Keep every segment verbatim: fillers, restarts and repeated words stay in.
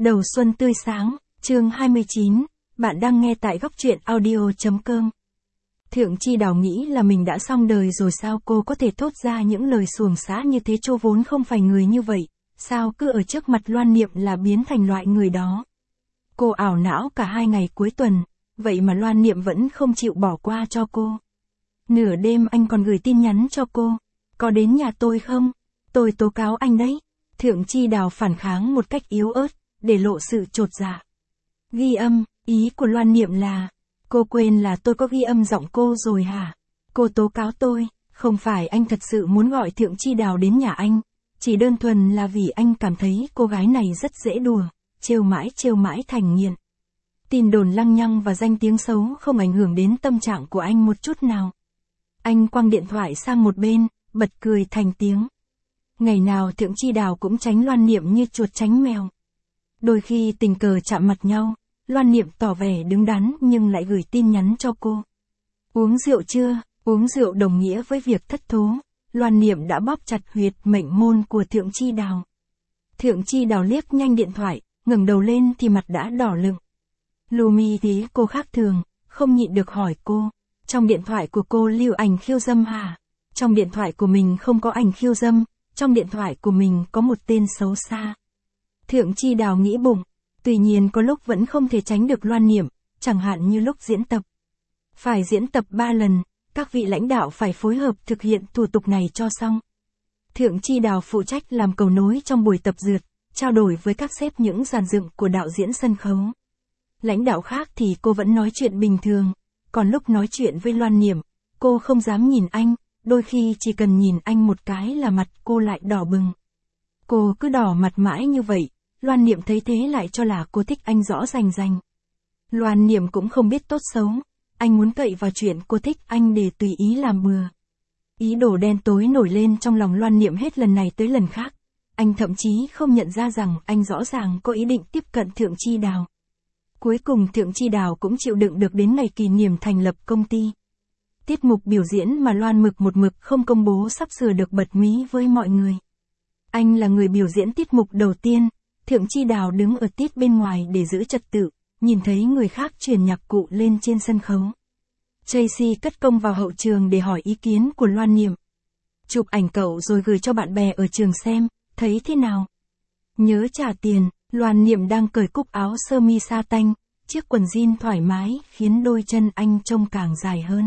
Đầu xuân tươi sáng, chương hai mươi chín, bạn đang nghe tại góc truyện audio chấm com. Thượng Chi Đào nghĩ là mình đã xong đời rồi sao cô có thể thốt ra những lời xuồng xã như thế, Chô vốn không phải người như vậy, sao cứ ở trước mặt Loan Niệm là biến thành loại người đó. Cô ảo não cả hai ngày cuối tuần, vậy mà Loan Niệm vẫn không chịu bỏ qua cho cô. Nửa đêm anh còn gửi tin nhắn cho cô, có đến nhà tôi không? Tôi tố cáo anh đấy. Thượng Chi Đào phản kháng một cách yếu ớt, để lộ sự chột dạ. Ghi âm, ý của Loan Niệm là, cô quên là tôi có ghi âm giọng cô rồi hả? Cô tố cáo tôi, không phải anh thật sự muốn gọi Thượng Chi Đào đến nhà anh, chỉ đơn thuần là vì anh cảm thấy cô gái này rất dễ đùa, trêu mãi trêu mãi thành nghiện. Tin đồn lăng nhăng và danh tiếng xấu không ảnh hưởng đến tâm trạng của anh một chút nào. Anh quăng điện thoại sang một bên, bật cười thành tiếng. Ngày nào Thượng Chi Đào cũng tránh Loan Niệm như chuột tránh mèo. Đôi khi tình cờ chạm mặt nhau, Loan Niệm tỏ vẻ đứng đắn nhưng lại gửi tin nhắn cho cô. Uống rượu chưa? Uống rượu đồng nghĩa với việc thất thố. Loan Niệm đã bóp chặt huyệt mệnh môn của Thượng Chi Đào. Thượng Chi Đào liếc nhanh điện thoại, ngẩng đầu lên thì mặt đã đỏ lựng. Lumi thấy cô khác thường, không nhịn được hỏi cô, trong điện thoại của cô lưu ảnh khiêu dâm hả? Trong điện thoại của mình không có ảnh khiêu dâm, trong điện thoại của mình có một tên xấu xa. Thượng Chi Đào nghĩ bụng, tuy nhiên có lúc vẫn không thể tránh được Loan Niệm, chẳng hạn như lúc diễn tập. Phải diễn tập ba lần, các vị lãnh đạo phải phối hợp thực hiện thủ tục này cho xong. Thượng Chi Đào phụ trách làm cầu nối trong buổi tập dượt, trao đổi với các sếp những dàn dựng của đạo diễn sân khấu. Lãnh đạo khác thì cô vẫn nói chuyện bình thường, còn lúc nói chuyện với Loan Niệm, cô không dám nhìn anh, đôi khi chỉ cần nhìn anh một cái là mặt cô lại đỏ bừng. Cô cứ đỏ mặt mãi như vậy, Loan Niệm thấy thế lại cho là cô thích anh rõ rành rành. Loan Niệm cũng không biết tốt xấu, anh muốn cậy vào chuyện cô thích anh để tùy ý làm bừa. Ý đồ đen tối nổi lên trong lòng Loan Niệm hết lần này tới lần khác, anh thậm chí không nhận ra rằng anh rõ ràng có ý định tiếp cận Thượng Chi Đào. Cuối cùng Thượng Chi Đào cũng chịu đựng được đến ngày kỷ niệm thành lập công ty. Tiết mục biểu diễn mà Loan Mực một mực không công bố sắp sửa được bật mí với mọi người. Anh là người biểu diễn tiết mục đầu tiên, Thượng Chi Đào đứng ở tiết bên ngoài để giữ trật tự, nhìn thấy người khác truyền nhạc cụ lên trên sân khấu. Tracy cất công vào hậu trường để hỏi ý kiến của Loan Niệm. Chụp ảnh cậu rồi gửi cho bạn bè ở trường xem, thấy thế nào? Nhớ trả tiền. Loan Niệm đang cởi cúc áo sơ mi sa tanh, chiếc quần jean thoải mái khiến đôi chân anh trông càng dài hơn.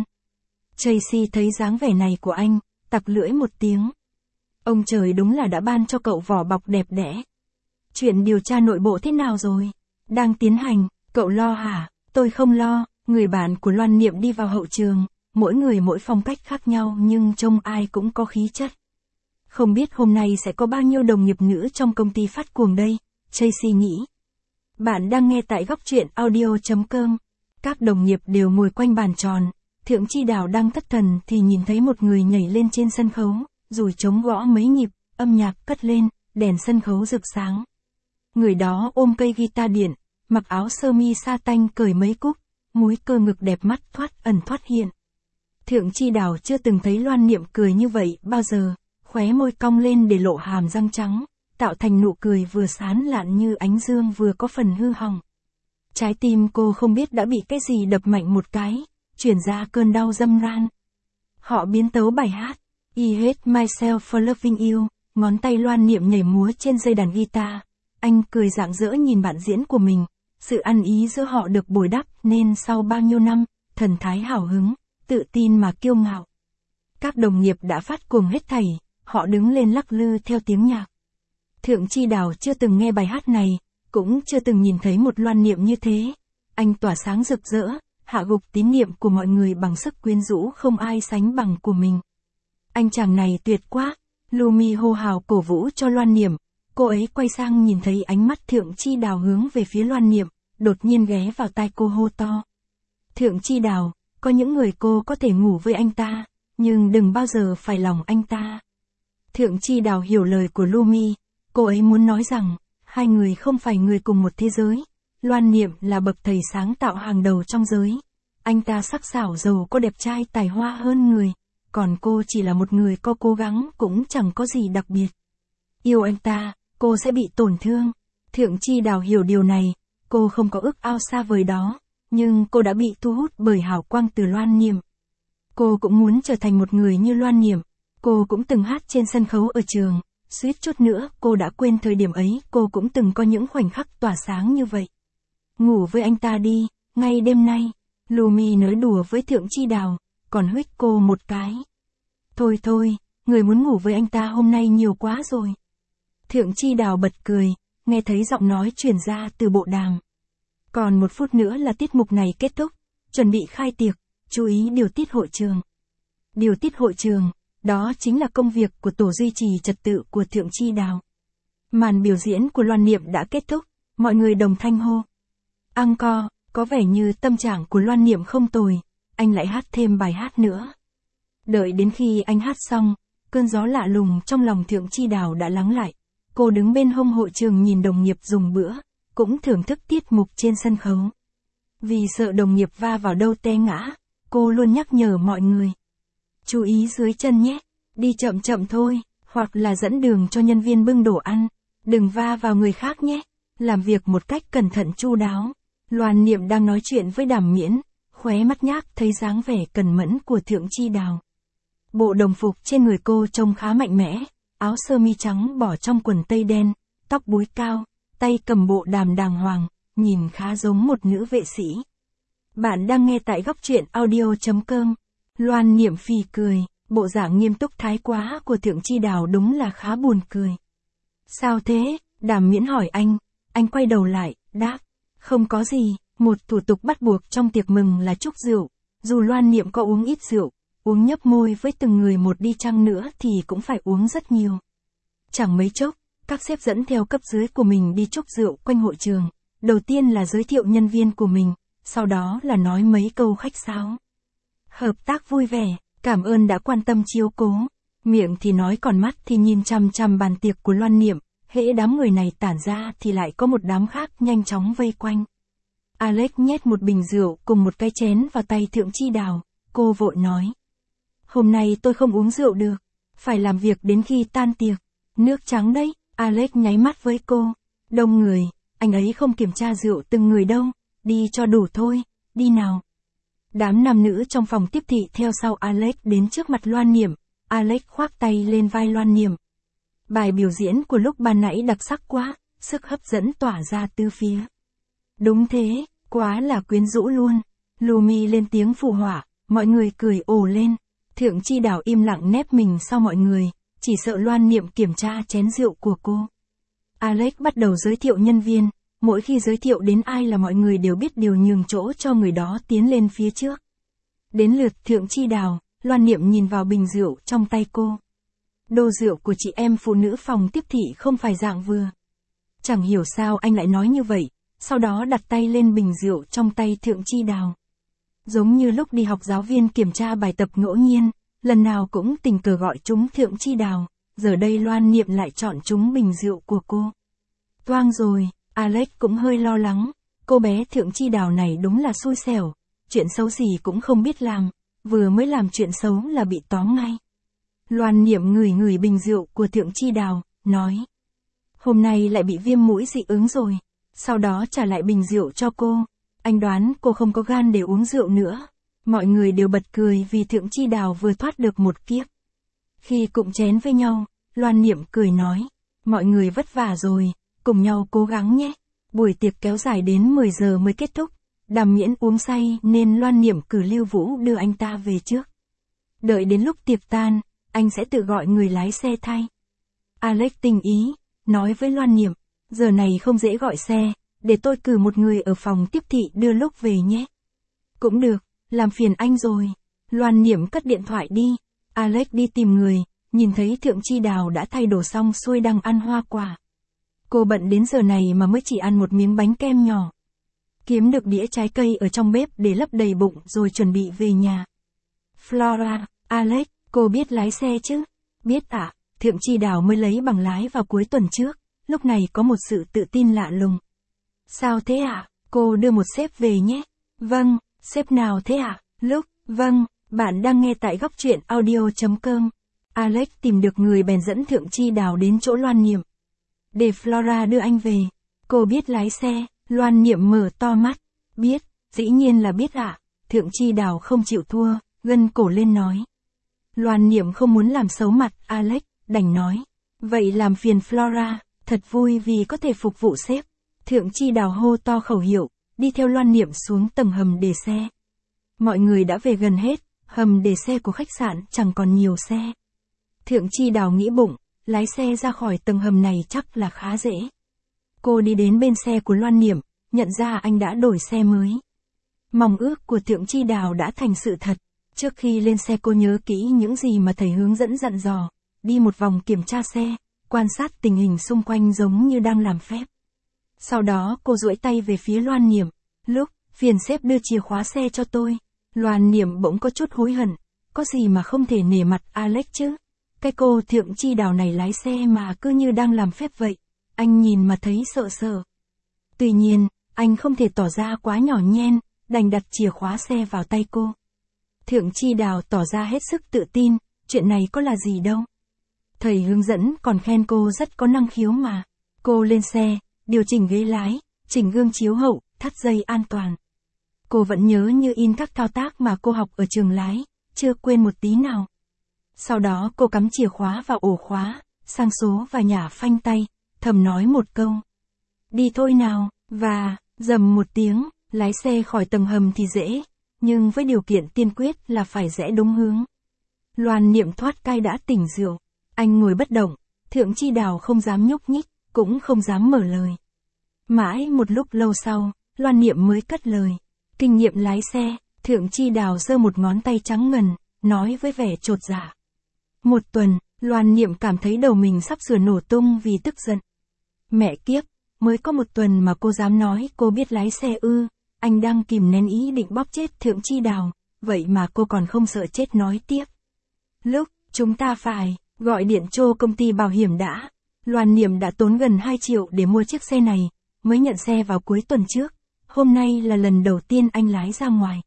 Tracy thấy dáng vẻ này của anh, tặc lưỡi một tiếng. Ông trời đúng là đã ban cho cậu vỏ bọc đẹp đẽ. Chuyện điều tra nội bộ thế nào rồi? Đang tiến hành, cậu lo hả? Tôi không lo. Người bạn của Loan Niệm đi vào hậu trường, mỗi người mỗi phong cách khác nhau nhưng trông ai cũng có khí chất. Không biết hôm nay sẽ có bao nhiêu đồng nghiệp nữ trong công ty phát cuồng đây, Tracy nghĩ. Bạn đang nghe tại góc truyện audio chấm com. Các đồng nghiệp đều ngồi quanh bàn tròn, Thượng Chi Đào đang thất thần thì nhìn thấy một người nhảy lên trên sân khấu, rồi trống gõ mấy nhịp, âm nhạc cất lên, đèn sân khấu rực sáng. Người đó ôm cây guitar điện, mặc áo sơ mi sa tanh cởi mấy cúc, múi cơ ngực đẹp mắt thoát ẩn thoát hiện. Thượng Chi Đào chưa từng thấy Loan Niệm cười như vậy bao giờ, khóe môi cong lên để lộ hàm răng trắng, tạo thành nụ cười vừa sán lạn như ánh dương vừa có phần hư hỏng. Trái tim cô không biết đã bị cái gì đập mạnh một cái, chuyển ra cơn đau râm ran. Họ biến tấu bài hát I Hate Myself for Loving You, ngón tay Loan Niệm nhảy múa trên dây đàn guitar. Anh cười rạng rỡ nhìn bạn diễn của mình, sự ăn ý giữa họ được bồi đắp nên sau bao nhiêu năm, thần thái hào hứng, tự tin mà kiêu ngạo. Các đồng nghiệp đã phát cuồng hết thảy, họ đứng lên lắc lư theo tiếng nhạc. Thượng Chi Đào chưa từng nghe bài hát này, cũng chưa từng nhìn thấy một Loan Niệm như thế. Anh tỏa sáng rực rỡ, hạ gục tín niệm của mọi người bằng sức quyến rũ không ai sánh bằng của mình. Anh chàng này tuyệt quá, Lumi hô hào cổ vũ cho Loan Niệm. Cô ấy quay sang nhìn thấy ánh mắt Thượng Chi Đào hướng về phía Loan Niệm, đột nhiên ghé vào tai cô hô to. Thượng Chi Đào, có những người cô có thể ngủ với anh ta, nhưng đừng bao giờ phải lòng anh ta. Thượng Chi Đào hiểu lời của Lumi. Cô ấy muốn nói rằng, hai người không phải người cùng một thế giới. Loan Niệm là bậc thầy sáng tạo hàng đầu trong giới. Anh ta sắc sảo giàu có đẹp trai tài hoa hơn người, còn cô chỉ là một người có cố gắng cũng chẳng có gì đặc biệt. Yêu anh ta, cô sẽ bị tổn thương. Thượng Chi Đào hiểu điều này, cô không có ước ao xa vời đó, nhưng cô đã bị thu hút bởi hào quang từ Loan Niệm. Cô cũng muốn trở thành một người như Loan Niệm, cô cũng từng hát trên sân khấu ở trường, suýt chút nữa cô đã quên thời điểm ấy cô cũng từng có những khoảnh khắc tỏa sáng như vậy. Ngủ với anh ta đi, ngay đêm nay, Lumi nói đùa với Thượng Chi Đào, còn huých cô một cái. Thôi thôi, người muốn ngủ với anh ta hôm nay nhiều quá rồi. Thượng Chi Đào bật cười, nghe thấy giọng nói truyền ra từ bộ đàm. Còn một phút nữa là tiết mục này kết thúc, chuẩn bị khai tiệc, chú ý điều tiết hội trường. Điều tiết hội trường, đó chính là công việc của tổ duy trì trật tự của Thượng Chi Đào. Màn biểu diễn của Loan Niệm đã kết thúc, mọi người đồng thanh hô. Encore, có vẻ như tâm trạng của Loan Niệm không tồi, anh lại hát thêm bài hát nữa. Đợi đến khi anh hát xong, cơn gió lạ lùng trong lòng Thượng Chi Đào đã lắng lại. Cô đứng bên hông hội trường nhìn đồng nghiệp dùng bữa, cũng thưởng thức tiết mục trên sân khấu. Vì sợ đồng nghiệp va vào đâu té ngã, cô luôn nhắc nhở mọi người. Chú ý dưới chân nhé, đi chậm chậm thôi, hoặc là dẫn đường cho nhân viên bưng đồ ăn, đừng va vào người khác nhé, làm việc một cách cẩn thận chu đáo. Loan Niệm đang nói chuyện với Đàm Miễn, khóe mắt nhác thấy dáng vẻ cẩn mẫn của Thượng Chi Đào. Bộ đồng phục trên người cô trông khá mạnh mẽ, áo sơ mi trắng bỏ trong quần tây đen, tóc búi cao, tay cầm bộ đàm đàng hoàng, nhìn khá giống một nữ vệ sĩ. Bạn đang nghe tại góc truyện audio chấm com. Loan Niệm phì cười, bộ dạng nghiêm túc thái quá của Thượng Chi Đào đúng là khá buồn cười. Sao thế? Đàm Miễn hỏi anh, anh quay đầu lại, đáp, không có gì, một thủ tục bắt buộc trong tiệc mừng là chúc rượu, dù Loan Niệm có uống ít rượu, uống nhấp môi với từng người một đi chăng nữa thì cũng phải uống rất nhiều. Chẳng mấy chốc, các sếp dẫn theo cấp dưới của mình đi chúc rượu quanh hội trường, đầu tiên là giới thiệu nhân viên của mình, sau đó là nói mấy câu khách sáo. Hợp tác vui vẻ, cảm ơn đã quan tâm chiếu cố, miệng thì nói còn mắt thì nhìn chằm chằm bàn tiệc của Loan Niệm, hễ đám người này tản ra thì lại có một đám khác nhanh chóng vây quanh. Alex nhét một bình rượu cùng một cái chén vào tay Thượng Chi Đào, cô vội nói. Hôm nay tôi không uống rượu được, phải làm việc đến khi tan tiệc. Nước trắng đấy, Alex nháy mắt với cô. Đông người, anh ấy không kiểm tra rượu từng người đâu, đi cho đủ thôi, đi nào. Đám nam nữ trong phòng tiếp thị theo sau Alex đến trước mặt Loan Niệm, Alex khoác tay lên vai Loan Niệm. Bài biểu diễn của lúc ban nãy đặc sắc quá, sức hấp dẫn tỏa ra từ phía. Đúng thế, quá là quyến rũ luôn. Lumi lên tiếng phụ họa, mọi người cười ồ lên. Thượng Chi Đào im lặng nép mình sau mọi người, chỉ sợ Loan Niệm kiểm tra chén rượu của cô. Alex bắt đầu giới thiệu nhân viên, mỗi khi giới thiệu đến ai là mọi người đều biết điều nhường chỗ cho người đó tiến lên phía trước. Đến lượt Thượng Chi Đào, Loan Niệm nhìn vào bình rượu trong tay cô. Đồ rượu của chị em phụ nữ phòng tiếp thị không phải dạng vừa. Chẳng hiểu sao anh lại nói như vậy, sau đó đặt tay lên bình rượu trong tay Thượng Chi Đào. Giống như lúc đi học giáo viên kiểm tra bài tập ngẫu nhiên, lần nào cũng tình cờ gọi chúng Thượng Chi Đào, giờ đây Loan Niệm lại chọn chúng bình rượu của cô. Toang rồi, Alex cũng hơi lo lắng, cô bé Thượng Chi Đào này đúng là xui xẻo, chuyện xấu gì cũng không biết làm, vừa mới làm chuyện xấu là bị tóm ngay. Loan Niệm ngửi ngửi bình rượu của Thượng Chi Đào, nói. Hôm nay lại bị viêm mũi dị ứng rồi, sau đó trả lại bình rượu cho cô. Anh đoán cô không có gan để uống rượu nữa. Mọi người đều bật cười vì Thượng Chi Đào vừa thoát được một kiếp. Khi cụm chén với nhau, Loan Niệm cười nói. Mọi người vất vả rồi, cùng nhau cố gắng nhé. Buổi tiệc kéo dài đến mười giờ mới kết thúc. Đàm Miễn uống say nên Loan Niệm cử Lưu Vũ đưa anh ta về trước. Đợi đến lúc tiệc tan, anh sẽ tự gọi người lái xe thay. Alex tình ý, nói với Loan Niệm. Giờ này không dễ gọi xe, để tôi cử một người ở phòng tiếp thị đưa lúc về nhé. Cũng được, làm phiền anh rồi. Loan Niệm cất điện thoại đi. Alex đi tìm người, nhìn thấy Thượng Chi Đào đã thay đồ xong xuôi đang ăn hoa quả. Cô bận đến giờ này mà mới chỉ ăn một miếng bánh kem nhỏ. Kiếm được đĩa trái cây ở trong bếp để lấp đầy bụng rồi chuẩn bị về nhà. Flora, Alex, cô biết lái xe chứ? Biết ạ, à, Thượng Chi Đào mới lấy bằng lái vào cuối tuần trước, lúc này có một sự tự tin lạ lùng. Sao thế ạ? À? Cô đưa một sếp về nhé. Vâng, sếp nào thế ạ? À? Lúc, vâng, bạn đang nghe tại góc truyện audio chấm com. Alex tìm được người bèn dẫn Thượng Chi Đào đến chỗ Loan Niệm. Để Flora đưa anh về. Cô biết lái xe, Loan Niệm mở to mắt. Biết, dĩ nhiên là biết ạ. Thượng Chi Đào không chịu thua, gân cổ lên nói. Loan Niệm không muốn làm xấu mặt Alex, đành nói. Vậy làm phiền Flora, thật vui vì có thể phục vụ sếp. Thượng Chi Đào hô to khẩu hiệu, đi theo Loan Niệm xuống tầng hầm để xe. Mọi người đã về gần hết, hầm để xe của khách sạn chẳng còn nhiều xe. Thượng Chi Đào nghĩ bụng, lái xe ra khỏi tầng hầm này chắc là khá dễ. Cô đi đến bên xe của Loan Niệm, nhận ra anh đã đổi xe mới. Mong ước của Thượng Chi Đào đã thành sự thật. Trước khi lên xe cô nhớ kỹ những gì mà thầy hướng dẫn dặn dò, đi một vòng kiểm tra xe, quan sát tình hình xung quanh giống như đang làm phép. Sau đó cô duỗi tay về phía Loan Niệm, lúc, phiền sếp đưa chìa khóa xe cho tôi. Loan Niệm bỗng có chút hối hận, có gì mà không thể nể mặt Alex chứ. Cái cô Thượng Chi Đào này lái xe mà cứ như đang làm phép vậy, anh nhìn mà thấy sợ sợ. Tuy nhiên, anh không thể tỏ ra quá nhỏ nhen, đành đặt chìa khóa xe vào tay cô. Thượng Chi Đào tỏ ra hết sức tự tin, chuyện này có là gì đâu. Thầy hướng dẫn còn khen cô rất có năng khiếu mà. Cô lên xe, điều chỉnh ghế lái, chỉnh gương chiếu hậu, thắt dây an toàn. Cô vẫn nhớ như in các thao tác mà cô học ở trường lái, chưa quên một tí nào. Sau đó cô cắm chìa khóa vào ổ khóa, sang số và nhả phanh tay, thầm nói một câu. Đi thôi nào, và, dầm một tiếng, lái xe khỏi tầng hầm thì dễ, nhưng với điều kiện tiên quyết là phải rẽ đúng hướng. Loan Niệm thoát cai đã tỉnh rượu, anh ngồi bất động, Thượng Chi Đào không dám nhúc nhích, cũng không dám mở lời. Mãi một lúc lâu sau, Loan Niệm mới cất lời. Kinh nghiệm lái xe, Thượng Chi Đào giơ một ngón tay trắng ngần, nói với vẻ chột dạ. Một tuần, Loan Niệm cảm thấy đầu mình sắp sửa nổ tung vì tức giận. Mẹ kiếp, mới có một tuần mà cô dám nói cô biết lái xe ư, anh đang kìm nén ý định bóp chết Thượng Chi Đào, vậy mà cô còn không sợ chết nói tiếp. Lúc, chúng ta phải, gọi điện cho công ty bảo hiểm đã. Loan Niệm đã tốn gần hai triệu để mua chiếc xe này, mới nhận xe vào cuối tuần trước. Hôm nay là lần đầu tiên anh lái ra ngoài.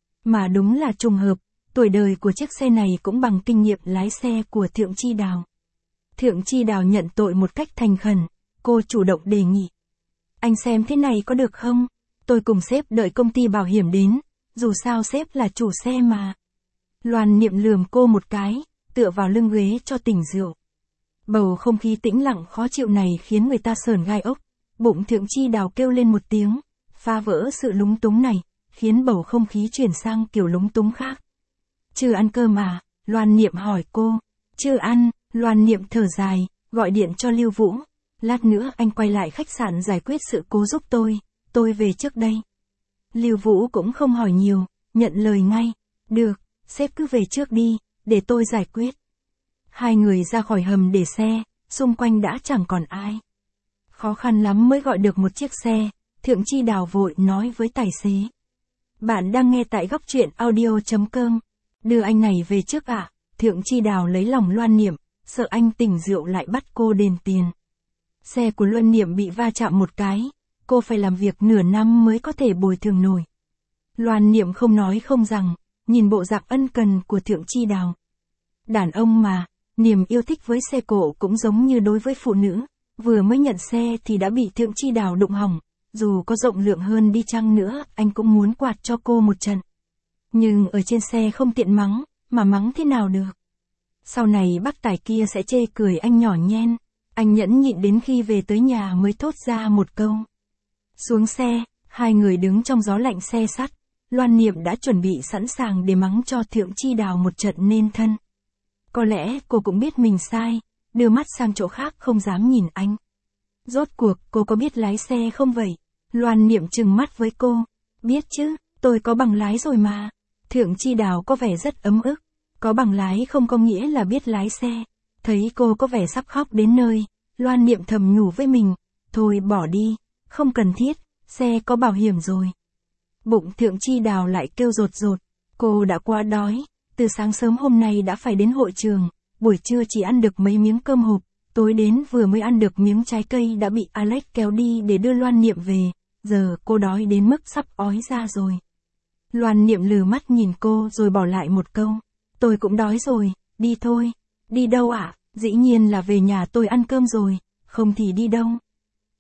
Mà đúng là trùng hợp, tuổi đời của chiếc xe này cũng bằng kinh nghiệm lái xe của Thượng Chi Đào. Thượng Chi Đào nhận tội một cách thành khẩn, cô chủ động đề nghị. Anh xem thế này có được không? Tôi cùng sếp đợi công ty bảo hiểm đến, dù sao sếp là chủ xe mà. Loan Niệm lườm cô một cái, tựa vào lưng ghế cho tỉnh rượu. Bầu không khí tĩnh lặng khó chịu này khiến người ta sởn gai ốc, bụng Thượng Chi Đào kêu lên một tiếng, phá vỡ sự lúng túng này, khiến bầu không khí chuyển sang kiểu lúng túng khác. Chưa ăn cơm à? Loan Niệm hỏi cô. Chưa ăn, Loan Niệm thở dài, gọi điện cho Lưu Vũ. Lát nữa anh quay lại khách sạn giải quyết sự cố giúp tôi, tôi về trước đây. Lưu Vũ cũng không hỏi nhiều, nhận lời ngay. Được, sếp cứ về trước đi, để tôi giải quyết. Hai người ra khỏi hầm để xe, xung quanh đã chẳng còn ai. Khó khăn lắm mới gọi được một chiếc xe, Thượng Chi Đào vội nói với tài xế. Bạn đang nghe tại góc truyện audio chấm com. Đưa anh này về trước ạ. À? Thượng Chi Đào lấy lòng Loan Niệm, sợ anh tỉnh rượu lại bắt cô đền tiền. Xe của Loan Niệm bị va chạm một cái, cô phải làm việc nửa năm mới có thể bồi thường nổi. Loan Niệm không nói không rằng, nhìn bộ dạng ân cần của Thượng Chi Đào. Đàn ông mà, niềm yêu thích với xe cộ cũng giống như đối với phụ nữ, vừa mới nhận xe thì đã bị Thượng Chi Đào đụng hỏng, dù có rộng lượng hơn đi chăng nữa, anh cũng muốn quạt cho cô một trận. Nhưng ở trên xe không tiện mắng, mà mắng thế nào được. Sau này bác tài kia sẽ chê cười anh nhỏ nhen, anh nhẫn nhịn đến khi về tới nhà mới thốt ra một câu. Xuống xe, hai người đứng trong gió lạnh xe sắt, Loan Niệm đã chuẩn bị sẵn sàng để mắng cho Thượng Chi Đào một trận nên thân. Có lẽ cô cũng biết mình sai, đưa mắt sang chỗ khác không dám nhìn anh. Rốt cuộc cô có biết lái xe không vậy? Loan Niệm trừng mắt với cô. Biết chứ, tôi có bằng lái rồi mà. Thượng Chi Đào có vẻ rất ấm ức. Có bằng lái không có nghĩa là biết lái xe. Thấy cô có vẻ sắp khóc đến nơi, Loan Niệm thầm nhủ với mình. Thôi bỏ đi, không cần thiết, xe có bảo hiểm rồi. Bụng Thượng Chi Đào lại kêu rột rột. Cô đã quá đói, từ sáng sớm hôm nay đã phải đến hội trường, buổi trưa chỉ ăn được mấy miếng cơm hộp, tối đến vừa mới ăn được miếng trái cây đã bị Alex kéo đi để đưa Loan Niệm về, giờ cô đói đến mức sắp ói ra rồi. Loan Niệm lừ mắt nhìn cô rồi bỏ lại một câu, tôi cũng đói rồi, đi thôi. Đi đâu ạ? À? Dĩ nhiên là về nhà tôi ăn cơm rồi, không thì đi đâu.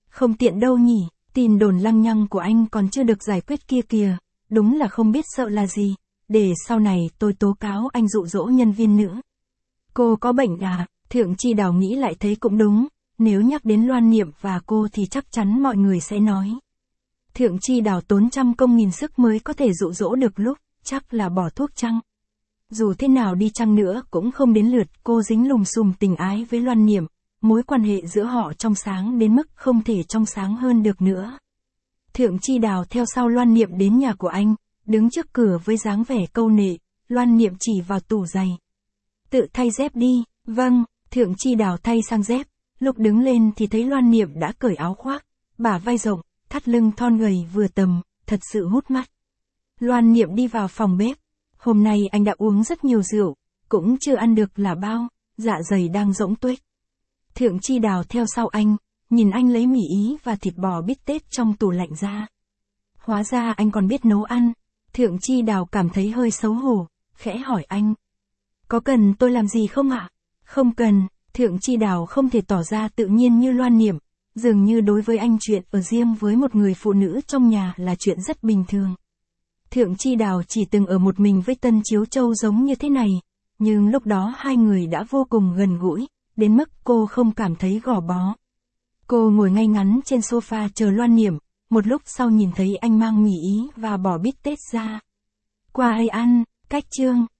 Không tiện đâu nhỉ, tin đồn lăng nhăng của anh còn chưa được giải quyết kia kìa, đúng là không biết sợ là gì, để sau này tôi tố cáo anh dụ dỗ nhân viên nữa. Cô có bệnh à? Thượng Chi Đào nghĩ lại thấy cũng đúng, nếu nhắc đến Loan Niệm và cô thì chắc chắn mọi người sẽ nói. Thượng Chi Đào tốn trăm công nghìn sức mới có thể dụ dỗ được lúc, chắc là bỏ thuốc chăng? Dù thế nào đi chăng nữa cũng không đến lượt cô dính lùm xùm tình ái với Loan Niệm, mối quan hệ giữa họ trong sáng đến mức không thể trong sáng hơn được nữa. Thượng Chi Đào theo sau Loan Niệm đến nhà của anh, đứng trước cửa với dáng vẻ câu nệ, Loan Niệm chỉ vào tủ giày. Tự thay dép đi, vâng, Thượng Chi Đào thay sang dép, lúc đứng lên thì thấy Loan Niệm đã cởi áo khoác, bả vai rộng, thắt lưng thon gầy vừa tầm, thật sự hút mắt. Loan Niệm đi vào phòng bếp, hôm nay anh đã uống rất nhiều rượu, cũng chưa ăn được là bao, dạ dày đang rỗng tuếch. Thượng Chi Đào theo sau anh, nhìn anh lấy mì ý và thịt bò bít tết trong tủ lạnh ra. Hóa ra anh còn biết nấu ăn. Thượng Chi Đào cảm thấy hơi xấu hổ, khẽ hỏi anh. Có cần tôi làm gì không ạ? Không cần, Thượng Chi Đào không thể tỏ ra tự nhiên như Loan Niệm, dường như đối với anh chuyện ở riêng với một người phụ nữ trong nhà là chuyện rất bình thường. Thượng Chi Đào chỉ từng ở một mình với Tân Chiếu Châu giống như thế này, nhưng lúc đó hai người đã vô cùng gần gũi, đến mức cô không cảm thấy gò bó. Cô ngồi ngay ngắn trên sofa chờ Loan Niệm, một lúc sau nhìn thấy anh mang mì ý và bò bít tết ra. Qua ai ăn, cách chương.